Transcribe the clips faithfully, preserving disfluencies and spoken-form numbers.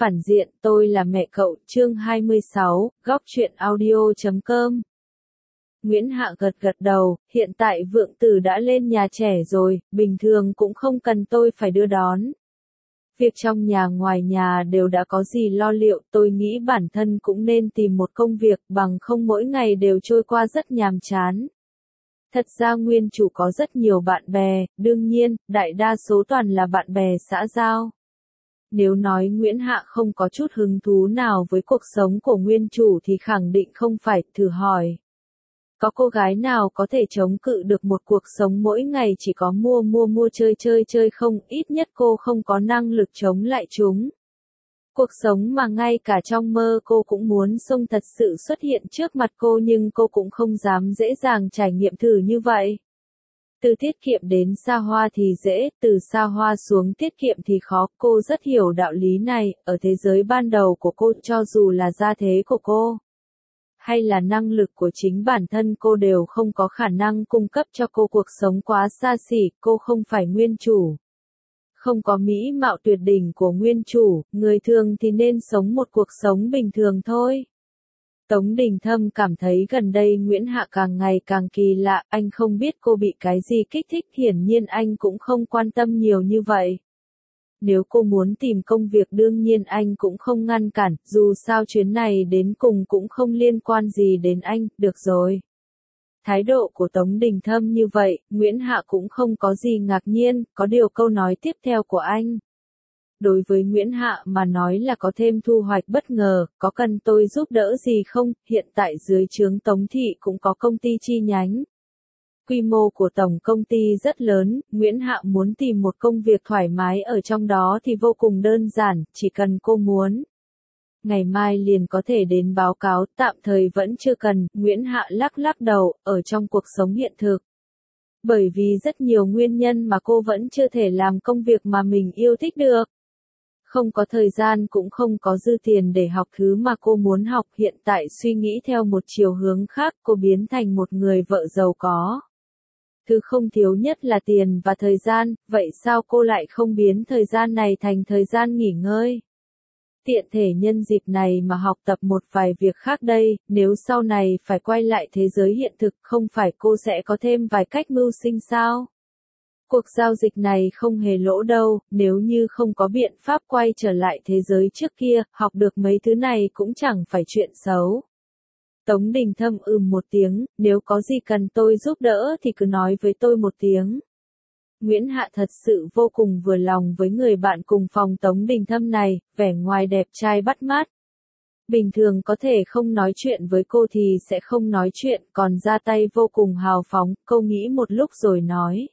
Phản diện, tôi là mẹ cậu, chương hai mươi sáu, góc truyện audio chấm com. Nguyễn Hạ gật gật đầu, hiện tại Vượng Tử đã lên nhà trẻ rồi, bình thường cũng không cần tôi phải đưa đón. Việc trong nhà ngoài nhà đều đã có gì lo liệu, tôi nghĩ bản thân cũng nên tìm một công việc bằng không mỗi ngày đều trôi qua rất nhàm chán. Thật ra nguyên chủ có rất nhiều bạn bè, đương nhiên, đại đa số toàn là bạn bè xã giao. Nếu nói Nguyễn Hạ không có chút hứng thú nào với cuộc sống của nguyên chủ thì khẳng định không phải, thử hỏi. Có cô gái nào có thể chống cự được một cuộc sống mỗi ngày chỉ có mua mua mua chơi chơi chơi không, ít nhất cô không có năng lực chống lại chúng. Cuộc sống mà ngay cả trong mơ cô cũng muốn xông thật sự xuất hiện trước mặt cô nhưng cô cũng không dám dễ dàng trải nghiệm thử như vậy. Từ tiết kiệm đến xa hoa thì dễ, từ xa hoa xuống tiết kiệm thì khó, cô rất hiểu đạo lý này, ở thế giới ban đầu của cô cho dù là gia thế của cô, hay là năng lực của chính bản thân cô đều không có khả năng cung cấp cho cô cuộc sống quá xa xỉ, cô không phải nguyên chủ. Không có mỹ mạo tuyệt đỉnh của nguyên chủ, người thường thì nên sống một cuộc sống bình thường thôi. Tống Đình Thâm cảm thấy gần đây Nguyễn Hạ càng ngày càng kỳ lạ, anh không biết cô bị cái gì kích thích, hiển nhiên anh cũng không quan tâm nhiều như vậy. Nếu cô muốn tìm công việc đương nhiên anh cũng không ngăn cản, dù sao chuyến này đến cùng cũng không liên quan gì đến anh, được rồi. Thái độ của Tống Đình Thâm như vậy, Nguyễn Hạ cũng không có gì ngạc nhiên, có điều câu nói tiếp theo của anh. Đối với Nguyễn Hạ mà nói là có thêm thu hoạch bất ngờ, có cần tôi giúp đỡ gì không, hiện tại dưới trướng Tống Thị cũng có công ty chi nhánh. Quy mô của tổng công ty rất lớn, Nguyễn Hạ muốn tìm một công việc thoải mái ở trong đó thì vô cùng đơn giản, chỉ cần cô muốn. Ngày mai liền có thể đến báo cáo, tạm thời vẫn chưa cần, Nguyễn Hạ lắc lắc đầu, ở trong cuộc sống hiện thực. Bởi vì rất nhiều nguyên nhân mà cô vẫn chưa thể làm công việc mà mình yêu thích được. Không có thời gian cũng không có dư tiền để học thứ mà cô muốn học, hiện tại suy nghĩ theo một chiều hướng khác, cô biến thành một người vợ giàu có. Thứ không thiếu nhất là tiền và thời gian, vậy sao cô lại không biến thời gian này thành thời gian nghỉ ngơi? Tiện thể nhân dịp này mà học tập một vài việc khác đây, nếu sau này phải quay lại thế giới hiện thực không phải cô sẽ có thêm vài cách mưu sinh sao? Cuộc giao dịch này không hề lỗ đâu, nếu như không có biện pháp quay trở lại thế giới trước kia, học được mấy thứ này cũng chẳng phải chuyện xấu. Tống Đình Thâm ừm một tiếng, nếu có gì cần tôi giúp đỡ thì cứ nói với tôi một tiếng. Nguyễn Hạ thật sự vô cùng vừa lòng với người bạn cùng phòng Tống Đình Thâm này, vẻ ngoài đẹp trai bắt mắt. Bình thường có thể không nói chuyện với cô thì sẽ không nói chuyện, còn ra tay vô cùng hào phóng, cô nghĩ một lúc rồi nói.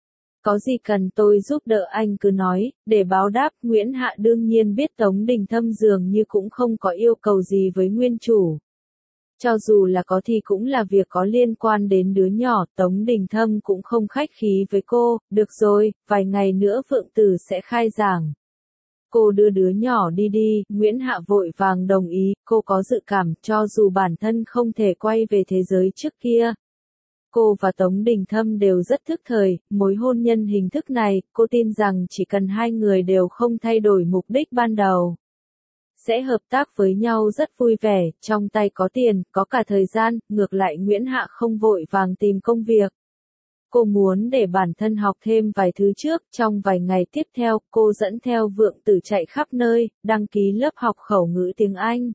Có gì cần tôi giúp đỡ anh cứ nói, để báo đáp, Nguyễn Hạ đương nhiên biết Tống Đình Thâm dường như cũng không có yêu cầu gì với nguyên chủ. Cho dù là có thì cũng là việc có liên quan đến đứa nhỏ, Tống Đình Thâm cũng không khách khí với cô, được rồi, vài ngày nữa Vượng Tử sẽ khai giảng. Cô đưa đứa nhỏ đi đi, Nguyễn Hạ vội vàng đồng ý, cô có dự cảm cho dù bản thân không thể quay về thế giới trước kia. Cô và Tống Đình Thâm đều rất thức thời, mối hôn nhân hình thức này, cô tin rằng chỉ cần hai người đều không thay đổi mục đích ban đầu. Sẽ hợp tác với nhau rất vui vẻ, trong tay có tiền, có cả thời gian, ngược lại Nguyễn Hạ không vội vàng tìm công việc. Cô muốn để bản thân học thêm vài thứ trước, trong vài ngày tiếp theo, cô dẫn theo Vượng Tử chạy khắp nơi, đăng ký lớp học khẩu ngữ tiếng Anh.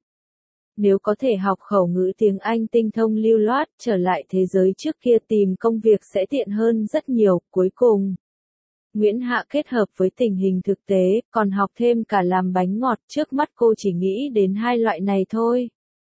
Nếu có thể học khẩu ngữ tiếng Anh tinh thông lưu loát, trở lại thế giới trước kia tìm công việc sẽ tiện hơn rất nhiều, cuối cùng. Nguyễn Hạ kết hợp với tình hình thực tế, còn học thêm cả làm bánh ngọt, trước mắt cô chỉ nghĩ đến hai loại này thôi.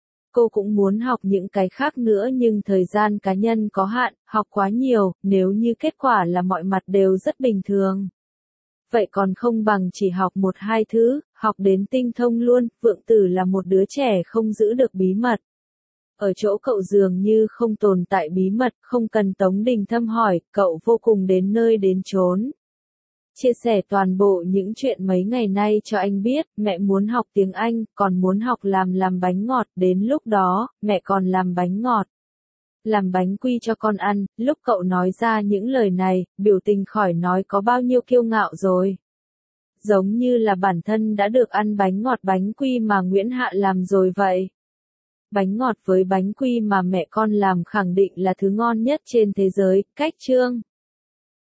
Cô cũng muốn học những cái khác nữa nhưng thời gian cá nhân có hạn, học quá nhiều, nếu như kết quả là mọi mặt đều rất bình thường. Vậy còn không bằng chỉ học một hai thứ, học đến tinh thông luôn, Vượng Tử là một đứa trẻ không giữ được bí mật. Ở chỗ cậu dường như không tồn tại bí mật, không cần Tống Đình Thâm hỏi, cậu vô cùng đến nơi đến chốn. Chia sẻ toàn bộ những chuyện mấy ngày nay cho anh biết, mẹ muốn học tiếng Anh, còn muốn học làm làm bánh ngọt, đến lúc đó, mẹ còn làm bánh ngọt. Làm bánh quy cho con ăn, lúc cậu nói ra những lời này, biểu tình khỏi nói có bao nhiêu kiêu ngạo rồi. giống như là bản thân đã được ăn bánh ngọt bánh quy mà Nguyễn Hạ làm rồi vậy. Bánh ngọt với bánh quy mà mẹ con làm khẳng định là thứ ngon nhất trên thế giới, cách chương.